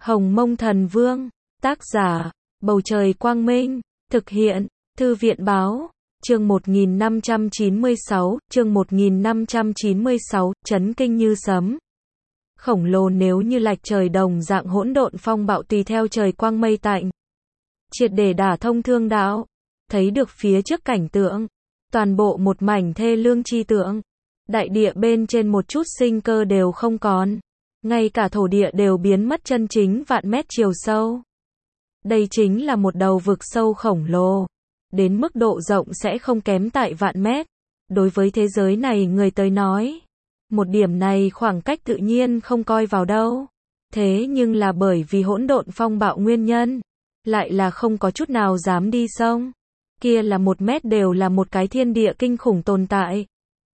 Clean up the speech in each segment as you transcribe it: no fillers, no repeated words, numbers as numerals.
Hồng Mông Thần Vương, tác giả, Bầu Trời Quang Minh, thực hiện, Thư viện Báo, chương 1596, chấn kinh như sấm. Khổng lồ nếu như lạch trời đồng dạng hỗn độn phong bạo tùy theo trời quang mây tạnh. Triệt để đả thông thương đạo, thấy được phía trước cảnh tượng, toàn bộ một mảnh thê lương chi tượng. Đại địa bên trên một chút sinh cơ đều không còn, ngay cả thổ địa đều biến mất chân chính vạn mét chiều sâu. Đây chính là một đầu vực sâu khổng lồ, đến mức độ rộng sẽ không kém tại vạn mét. Đối với thế giới này người tới nói, một điểm này khoảng cách tự nhiên không coi vào đâu. Thế nhưng là bởi vì hỗn độn phong bạo nguyên nhân, lại là không có chút nào dám đi sông. Kia là 1 mét đều là một cái thiên địa kinh khủng tồn tại.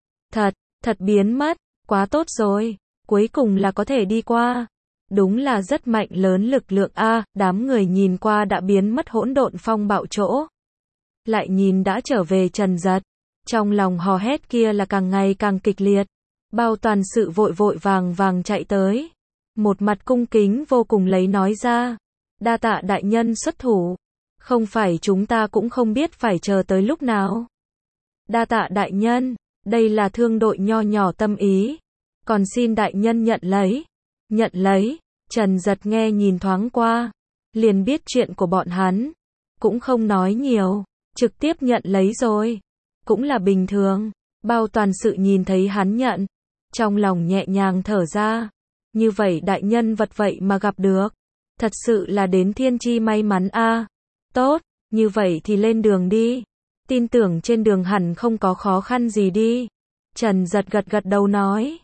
Thật biến mất, quá tốt rồi, cuối cùng là có thể đi qua. Đúng là rất mạnh lớn lực lượng a, đám người nhìn qua đã biến mất hỗn độn phong bạo chỗ. Lại nhìn đã trở về Trần Dật, trong lòng hò hét kia là càng ngày càng kịch liệt. Bao toàn sự vội vội vàng chạy tới, một mặt cung kính vô cùng lấy nói ra, đa tạ đại nhân xuất thủ, không phải chúng ta cũng không biết phải chờ tới lúc nào. Đa tạ đại nhân, đây là thương đội nho nhỏ tâm ý, còn xin đại nhân nhận lấy. Trần Dật nghe nhìn thoáng qua, liền biết chuyện của bọn hắn, cũng không nói nhiều, trực tiếp nhận lấy rồi, cũng là bình thường. Bao toàn sự nhìn thấy hắn nhận, trong lòng nhẹ nhàng thở ra, như vậy đại nhân vật vậy mà gặp được, thật sự là đến thiên chi may mắn a. Tốt, như vậy thì lên đường đi, tin tưởng trên đường hẳn không có khó khăn gì đi. Trần Dật gật đầu nói,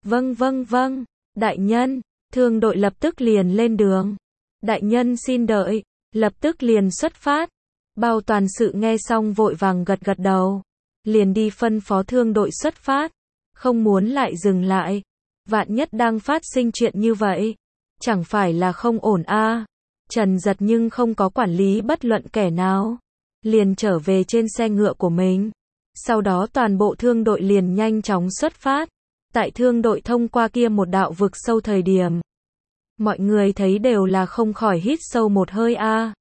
vâng, đại nhân. Thương đội lập tức liền lên đường. Đại nhân xin đợi, lập tức liền xuất phát. Bao toàn sự nghe xong vội vàng gật đầu, liền đi phân phó thương đội xuất phát, không muốn lại dừng lại. Vạn nhất đang phát sinh chuyện như vậy, chẳng phải là không ổn a. Trần Dật nhưng không có quản lý bất luận kẻ nào, liền trở về trên xe ngựa của mình. Sau đó toàn bộ thương đội liền nhanh chóng xuất phát. Tại thương đội thông qua kia một đạo vực sâu thời điểm, mọi người thấy đều là không khỏi hít sâu một hơi a.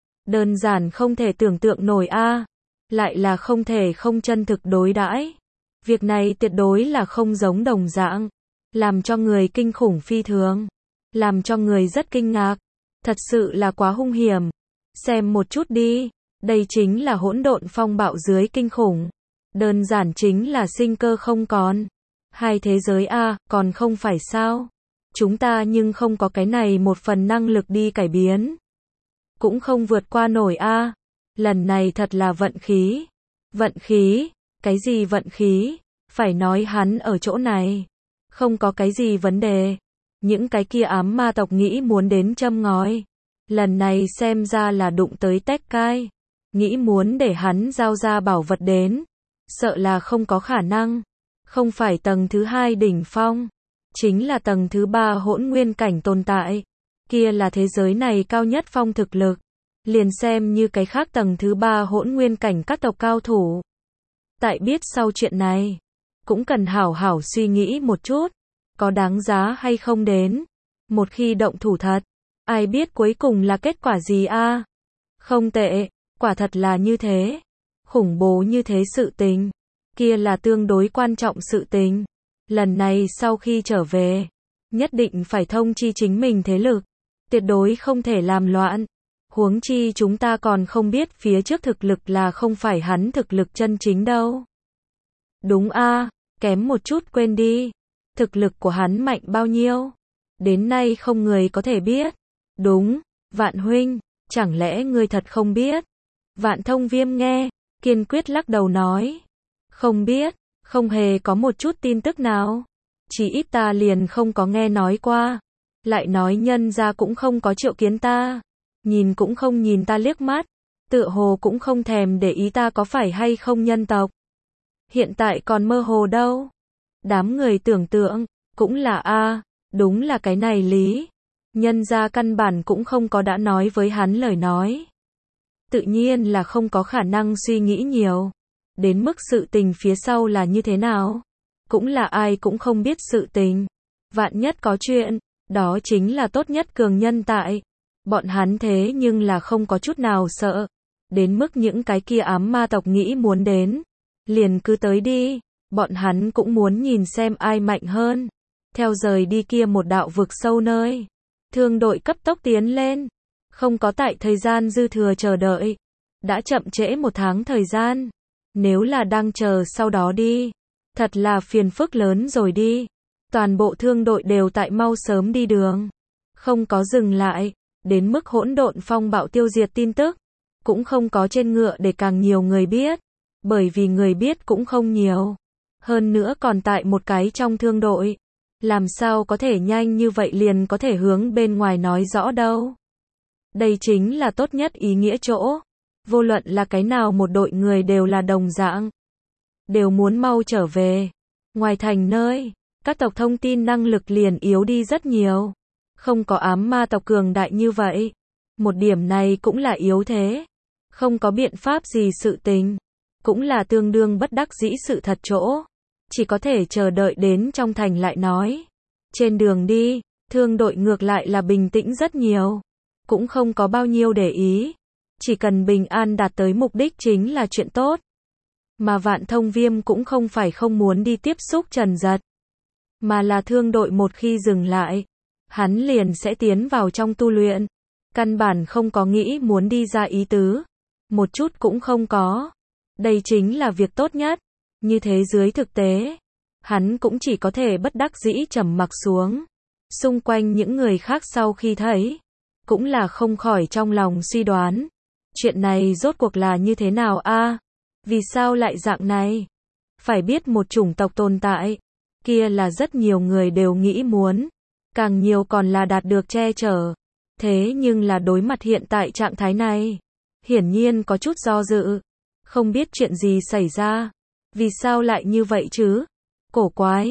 Đơn giản không thể tưởng tượng nổi a, lại là không thể không chân thực đối đãi. Việc này tuyệt đối là không giống đồng dạng, làm cho người kinh khủng phi thường, làm cho người rất kinh ngạc, thật sự là quá hung hiểm. Xem một chút đi, đây chính là hỗn độn phong bạo dưới kinh khủng, đơn giản chính là sinh cơ không còn. Hai thế giới a, còn không phải sao? Chúng ta nhưng không có cái này một phần năng lực đi cải biến, cũng không vượt qua nổi a. Lần này thật là vận khí. Vận khí? Cái gì vận khí? Phải nói hắn ở chỗ này, không có cái gì vấn đề. Những cái kia ám ma tộc nghĩ muốn đến châm ngòi, lần này xem ra là đụng tới tét cai, nghĩ muốn để hắn giao ra bảo vật đến, sợ là không có khả năng. Không phải tầng thứ 2 đỉnh phong, chính là tầng thứ 3 hỗn nguyên cảnh tồn tại. Kia là thế giới này cao nhất phong thực lực. Liền xem như cái khác tầng thứ 3 hỗn nguyên cảnh các tộc cao thủ. Tại biết sau chuyện này, cũng cần hảo hảo suy nghĩ một chút, có đáng giá hay không đến. Một khi động thủ thật, ai biết cuối cùng là kết quả gì a? Không tệ, quả thật là như thế. Khủng bố như thế sự tình, kia là tương đối quan trọng sự tình. Lần này sau khi trở về, nhất định phải thông chi chính mình thế lực, tuyệt đối không thể làm loạn. Huống chi chúng ta còn không biết phía trước thực lực là không phải hắn thực lực chân chính đâu. Đúng a, kém một chút quên đi. Thực lực của hắn mạnh bao nhiêu? Đến nay không người có thể biết. Đúng, Vạn huynh, chẳng lẽ ngươi thật không biết? Vạn Thông Viêm nghe, kiên quyết lắc đầu nói. Không biết, không hề có một chút tin tức nào. Chỉ ít ta liền không có nghe nói qua. Lại nói nhân ra cũng không có triệu kiến ta. Nhìn cũng không nhìn ta liếc mắt. Tựa hồ cũng không thèm để ý ta có phải hay không nhân tộc. Hiện tại còn mơ hồ đâu. Đám người tưởng tượng, cũng là a, đúng là cái này lý. Nhân ra căn bản cũng không có đã nói với hắn lời nói. Tự nhiên là không có khả năng suy nghĩ nhiều. Đến mức sự tình phía sau là như thế nào, cũng là ai cũng không biết sự tình. Vạn nhất có chuyện, Đó chính là tốt nhất cường nhân tại. Bọn hắn thế nhưng là không có chút nào sợ. Đến mức những cái kia ám ma tộc nghĩ muốn đến. Liền cứ tới đi. Bọn hắn cũng muốn nhìn xem ai mạnh hơn. Theo rời đi kia một đạo vực sâu nơi. Thương đội cấp tốc tiến lên. Không có tại thời gian dư thừa chờ đợi. Đã chậm trễ 1 tháng thời gian. Nếu là đang chờ sau đó đi. Thật là phiền phức lớn rồi đi. Toàn bộ thương đội đều tại mau sớm đi đường. Không có dừng lại. Đến mức hỗn độn phong bạo tiêu diệt tin tức. Cũng không có trên ngựa để càng nhiều người biết. Bởi vì người biết cũng không nhiều. Hơn nữa còn tại một cái trong thương đội. Làm sao có thể nhanh như vậy liền có thể hướng bên ngoài nói rõ đâu. Đây chính là tốt nhất ý nghĩa chỗ. Vô luận là cái nào một đội người đều là đồng dạng. Đều muốn mau trở về. Ngoài thành nơi, các tộc thông tin năng lực liền yếu đi rất nhiều. Không có ám ma tộc cường đại như vậy. Một điểm này cũng là yếu thế. Không có biện pháp gì sự tình. Cũng là tương đương bất đắc dĩ sự thật chỗ. Chỉ có thể chờ đợi đến trong thành lại nói. Trên đường đi, thương đội ngược lại là bình tĩnh rất nhiều. Cũng không có bao nhiêu để ý. Chỉ cần bình an đạt tới mục đích chính là chuyện tốt. Mà Vạn Thông Viêm cũng không phải không muốn đi tiếp xúc Trần Giật. Mà là thương đội một khi dừng lại. Hắn liền sẽ tiến vào trong tu luyện. Căn bản không có nghĩ muốn đi ra ý tứ. Một chút cũng không có. Đây chính là việc tốt nhất. Như thế dưới thực tế. Hắn cũng chỉ có thể bất đắc dĩ trầm mặc xuống. Xung quanh những người khác sau khi thấy. Cũng là không khỏi trong lòng suy đoán. Chuyện này rốt cuộc là như thế nào a? Vì sao lại dạng này? Phải biết một chủng tộc tồn tại. Kia là rất nhiều người đều nghĩ muốn. Càng nhiều còn là đạt được che chở. Thế nhưng là đối mặt hiện tại trạng thái này. Hiển nhiên có chút do dự. Không biết chuyện gì xảy ra. Vì sao lại như vậy chứ? Cổ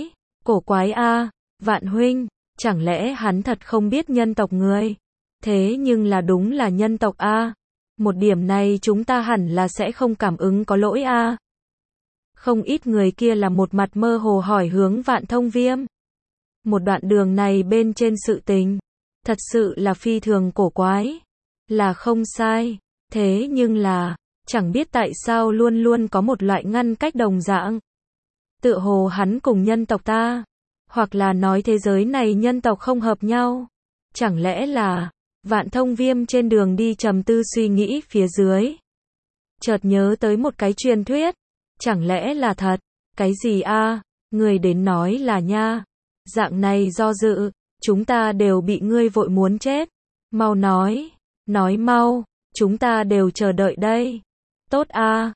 quái a, Vạn huynh, chẳng lẽ hắn thật không biết nhân tộc người? Thế nhưng là đúng là nhân tộc a. Một điểm này chúng ta hẳn là sẽ không cảm ứng có lỗi a. Không ít người kia là một mặt mơ hồ hỏi hướng Vạn Thông Viêm. Một đoạn đường này bên trên sự tình, thật sự là phi thường cổ quái. Là không sai, thế nhưng là, chẳng biết tại sao luôn luôn có một loại ngăn cách đồng dạng. Tựa hồ hắn cùng nhân tộc ta, hoặc là nói thế giới này nhân tộc không hợp nhau. Chẳng lẽ là, Vạn Thông Viêm trên đường đi trầm tư suy nghĩ phía dưới. Chợt nhớ tới một cái truyền thuyết. Chẳng lẽ là thật? Cái gì a? Người đến nói là nha. Dạng này do dự, chúng ta đều bị ngươi vội muốn chết. Mau nói mau, chúng ta đều chờ đợi đây. Tốt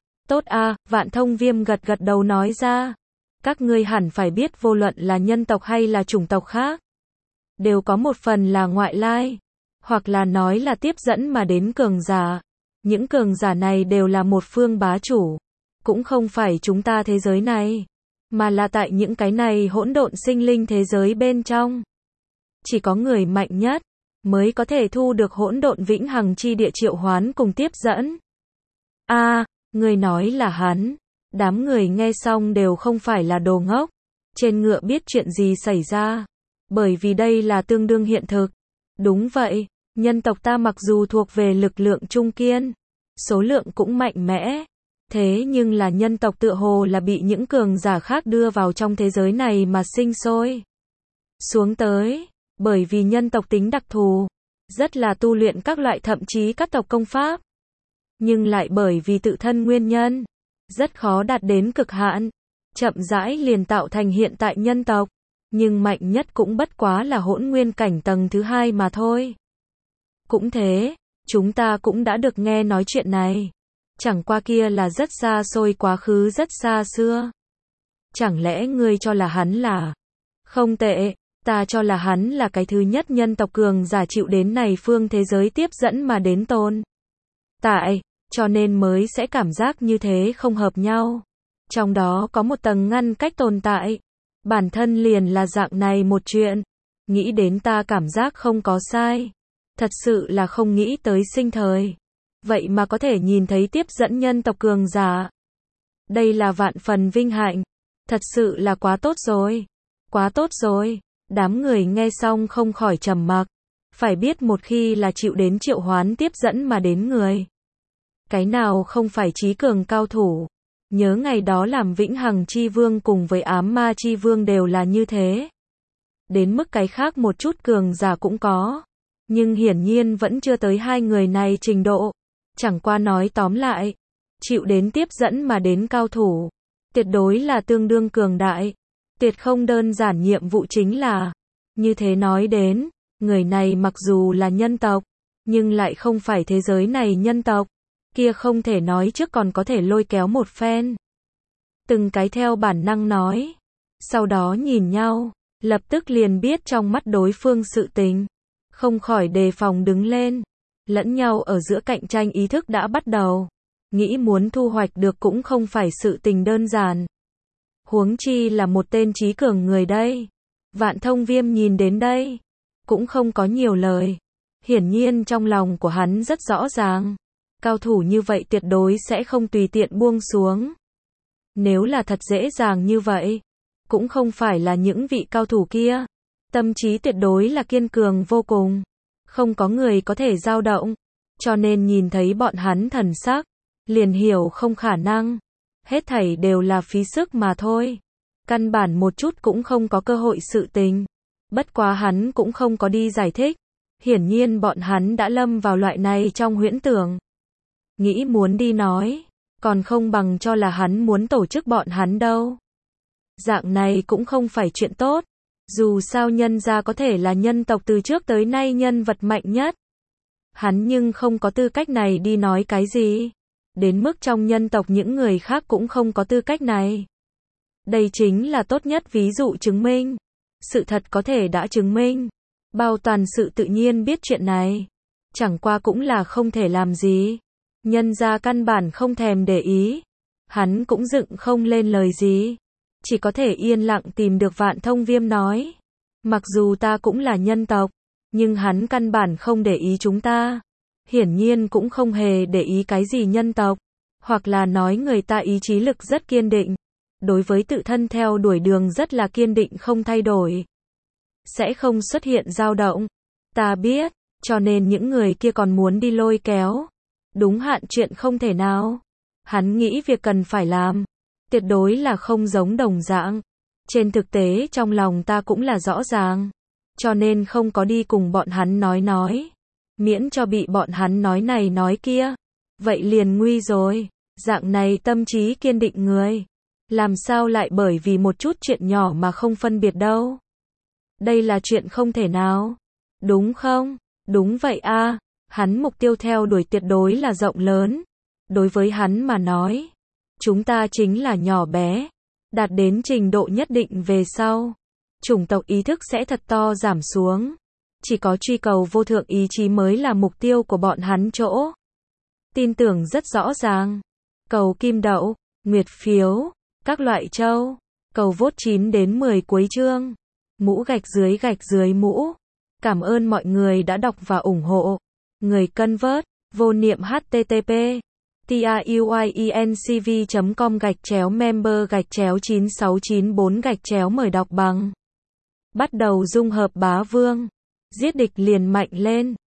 a, Vạn Thông Viêm gật gật đầu nói ra. Các ngươi hẳn phải biết vô luận là nhân tộc hay là chủng tộc khác. Đều có một phần là ngoại lai. Hoặc là nói là tiếp dẫn mà đến cường giả. Những cường giả này đều là một phương bá chủ. Cũng không phải chúng ta thế giới này. Mà là tại những cái này hỗn độn sinh linh thế giới bên trong. Chỉ có người mạnh nhất. Mới có thể thu được hỗn độn vĩnh hằng chi địa triệu hoán cùng tiếp dẫn. A, người nói là hắn. Đám người nghe xong đều không phải là đồ ngốc. Trên ngựa biết chuyện gì xảy ra. Bởi vì đây là tương đương hiện thực. Đúng vậy, nhân tộc ta mặc dù thuộc về lực lượng trung kiên. Số lượng cũng mạnh mẽ. Thế nhưng là nhân tộc tựa hồ là bị những cường giả khác đưa vào trong thế giới này mà sinh sôi. Xuống tới. Bởi vì nhân tộc tính đặc thù. Rất là tu luyện các loại thậm chí các tộc công pháp. Nhưng lại bởi vì tự thân nguyên nhân. Rất khó đạt đến cực hạn. Chậm rãi liền tạo thành hiện tại nhân tộc. Nhưng mạnh nhất cũng bất quá là hỗn nguyên cảnh tầng thứ 2 mà thôi. Cũng thế, chúng ta cũng đã được nghe nói chuyện này. Chẳng qua kia là rất xa xôi quá khứ rất xa xưa. Chẳng lẽ ngươi cho là hắn là... Không tệ, ta cho là hắn là cái thứ nhất nhân tộc cường giả chịu đến này phương thế giới tiếp dẫn mà đến tồn tại, cho nên mới sẽ cảm giác như thế không hợp nhau. Trong đó có một tầng ngăn cách tồn tại. Bản thân liền là dạng này một chuyện. Nghĩ đến ta cảm giác không có sai. Thật sự là không nghĩ tới sinh thời. Vậy mà có thể nhìn thấy tiếp dẫn nhân tộc cường giả. Đây là vạn phần vinh hạnh. Thật sự là quá tốt rồi. Quá tốt rồi. Đám người nghe xong không khỏi trầm mặc. Phải biết một khi là chịu đến Triệu Hoán tiếp dẫn mà đến người. Cái nào không phải trí cường cao thủ. Nhớ ngày đó làm Vĩnh Hằng Chi Vương cùng với Ám Ma Chi Vương đều là như thế. Đến mức cái khác một chút cường giả cũng có. Nhưng hiển nhiên vẫn chưa tới hai người này trình độ. Chẳng qua nói tóm lại. Chịu đến tiếp dẫn mà đến cao thủ. Tuyệt đối là tương đương cường đại. Tuyệt không đơn giản, nhiệm vụ chính là. Như thế nói đến, người này mặc dù là nhân tộc. Nhưng lại không phải thế giới này nhân tộc. Kia không thể nói trước còn có thể lôi kéo một phen. Từng cái theo bản năng nói. Sau đó nhìn nhau. Lập tức liền biết trong mắt đối phương sự tình. Không khỏi đề phòng đứng lên. Lẫn nhau ở giữa cạnh tranh ý thức đã bắt đầu. Nghĩ muốn thu hoạch được cũng không phải sự tình đơn giản. Huống chi là một tên trí cường người đây. Vạn Thông Viêm nhìn đến đây. Cũng không có nhiều lời. Hiển nhiên trong lòng của hắn rất rõ ràng. Cao thủ như vậy tuyệt đối sẽ không tùy tiện buông xuống. Nếu là thật dễ dàng như vậy. Cũng không phải là những vị cao thủ kia. Tâm trí tuyệt đối là kiên cường vô cùng. Không có người có thể dao động. Cho nên nhìn thấy bọn hắn thần sắc. Liền hiểu không khả năng. Hết thảy đều là phí sức mà thôi. Căn bản một chút cũng không có cơ hội sự tình. Bất quá hắn cũng không có đi giải thích. Hiển nhiên bọn hắn đã lâm vào loại này trong huyễn tưởng. Nghĩ muốn đi nói. Còn không bằng cho là hắn muốn tổ chức bọn hắn đâu. Dạng này cũng không phải chuyện tốt. Dù sao nhân gia có thể là nhân tộc từ trước tới nay nhân vật mạnh nhất. Hắn nhưng không có tư cách này đi nói cái gì. Đến mức trong nhân tộc những người khác cũng không có tư cách này. Đây chính là tốt nhất ví dụ chứng minh. Sự thật có thể đã chứng minh. Bao toàn sự tự nhiên biết chuyện này. Chẳng qua cũng là không thể làm gì. Nhân gia căn bản không thèm để ý. Hắn cũng dựng không lên lời gì. Chỉ có thể yên lặng tìm được Vạn Thông Viêm nói. Mặc dù ta cũng là nhân tộc. Nhưng hắn căn bản không để ý chúng ta. Hiển nhiên cũng không hề để ý cái gì nhân tộc. Hoặc là nói người ta ý chí lực rất kiên định. Đối với tự thân theo đuổi đường rất là kiên định không thay đổi. Sẽ không xuất hiện dao động. Ta biết, cho nên những người kia còn muốn đi lôi kéo. Đúng hạn chuyện không thể nào. Hắn nghĩ việc cần phải làm. Tuyệt đối là không giống đồng dạng. Trên thực tế trong lòng ta cũng là rõ ràng. Cho nên không có đi cùng bọn hắn nói. Miễn cho bị bọn hắn nói này nói kia. Vậy liền nguy rồi. Dạng này tâm trí kiên định người. Làm sao lại bởi vì một chút chuyện nhỏ mà không phân biệt đâu. Đây là chuyện không thể nào. Đúng không? Đúng vậy a. Hắn mục tiêu theo đuổi tuyệt đối là rộng lớn. Đối với hắn mà nói. Chúng ta chính là nhỏ bé. Đạt đến trình độ nhất định về sau. Chủng tộc ý thức sẽ thật to giảm xuống. Chỉ có truy cầu vô thượng ý chí mới là mục tiêu của bọn hắn chỗ. Tin tưởng rất rõ ràng. Cầu kim đậu, nguyệt phiếu, các loại châu. Cầu vote 9 đến 10 cuối chương. Mũ gạch dưới mũ. Cảm ơn mọi người đã đọc và ủng hộ. Người cân vớt, vô niệm http tiuyecv.com/member/9694 mời đọc bằng. Bắt đầu dung hợp bá vương. Giết địch liền mạnh lên.